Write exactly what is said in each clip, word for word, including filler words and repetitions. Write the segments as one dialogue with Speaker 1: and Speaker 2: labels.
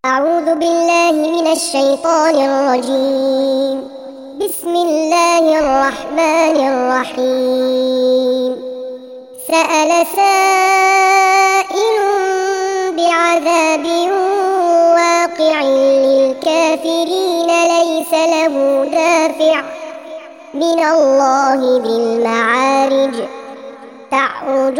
Speaker 1: أعوذ بالله من الشيطان الرجيم. بسم الله الرحمن الرحيم. سأل سائل بعذاب واقع للكافرين ليس له دافع من الله بالمعارج. تعرج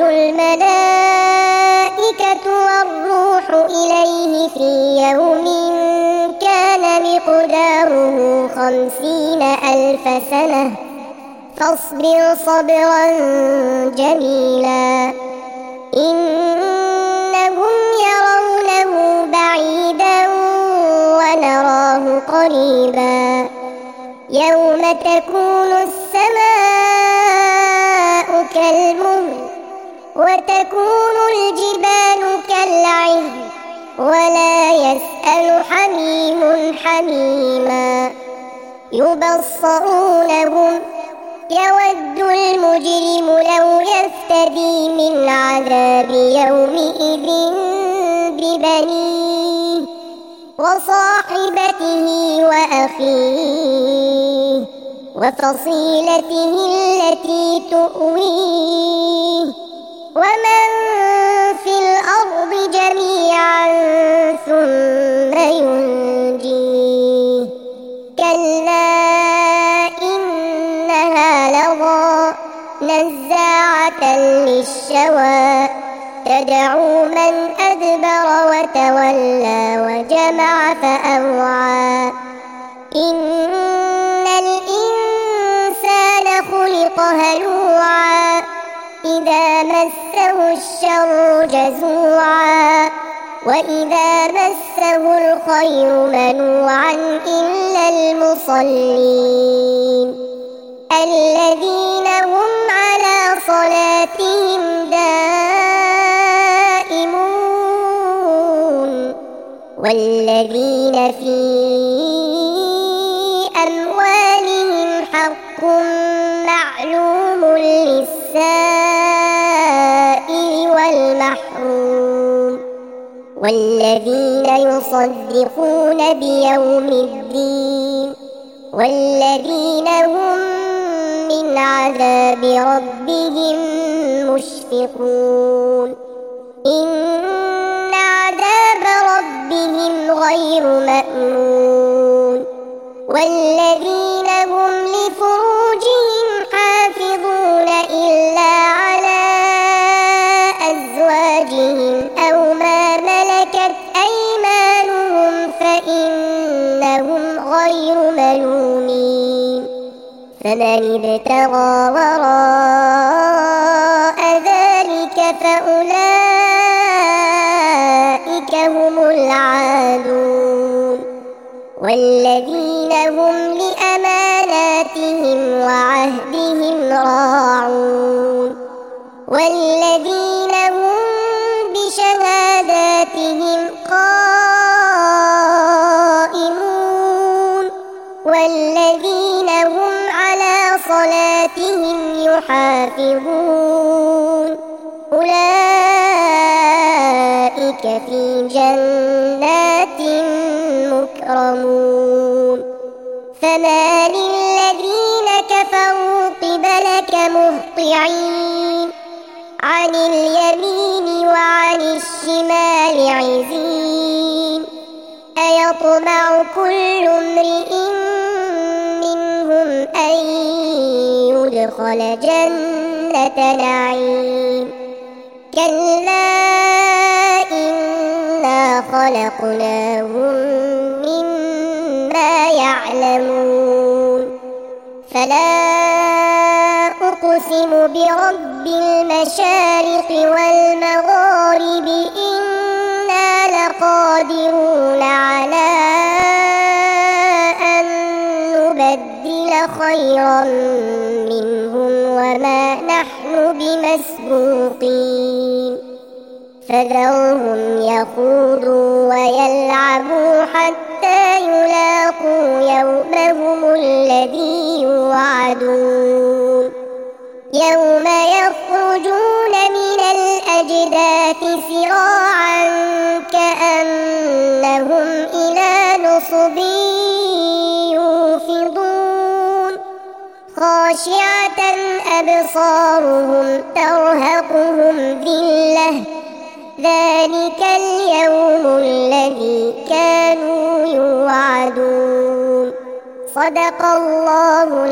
Speaker 1: الملائكة والروح إليه في يوم كان مقداره خمسين ألف سنة فاصبر صبرا جميلا إنهم يرونه بعيدا ونراه قريبا يوم تكون السماء كالمهل وتكون الجبال كالعهن ولا يسأل حميم حميما يبصرونهم يود المجرم لو يفتدي من عذاب يومئذ ببنيه وصاحبته وأخيه وفصيلته التي تؤويه ومن في الأرض جميعا ثم ينجيه كلا إنها لظى نزاعة للشوى تدعو من أدبر وتولى وجمع فأوعى إن الإنسان خلق هلوعا إذا مسه الشر جزوعا وإذا مسه الخير منوعا إلا المصلين الذين هم على صلاتهم دائمون والذين في أموالهم حق معلوم للسائل والمحروم والذين يصدقون بيوم الدين والذين هم من عذاب ربهم مشفقون إن عذاب ربهم غير مأمون والذين هم لفروجهم حافظون إلا على أزواجهم أو ما ملكت أيمانهم فإنهم غير ملومين فمن ابتغى وراء ذلك فأولئك هم العادون والذين هم لأماناتهم وعهدهم راعون والذين هم بشهاداتهم قائمون والذين هم على صلاتهم يحافظون أولئك في جنات مكرمون فما للذين كفروا قبلك مهطعين عن اليمين وعن الشمال عزين أيطمع كل امرئ منهم أن يدخل جنة نعيم كلا إنا خلقناهم مما يعلمون فلا أقسم برب المشارق والمغارب إنا لقادرون على أن نبدل خيرا منهم وما نحن بمسبوقين فذرهم يخوضوا ويلعبوا حتى يلاقوا يومهم الذي يوعدون يوم يخرجون من الأجداث سراعا كأنهم خاشعة أبصارهم ترهقهم ذلة ذلك اليوم الذي كانوا يوعدون. صدق الله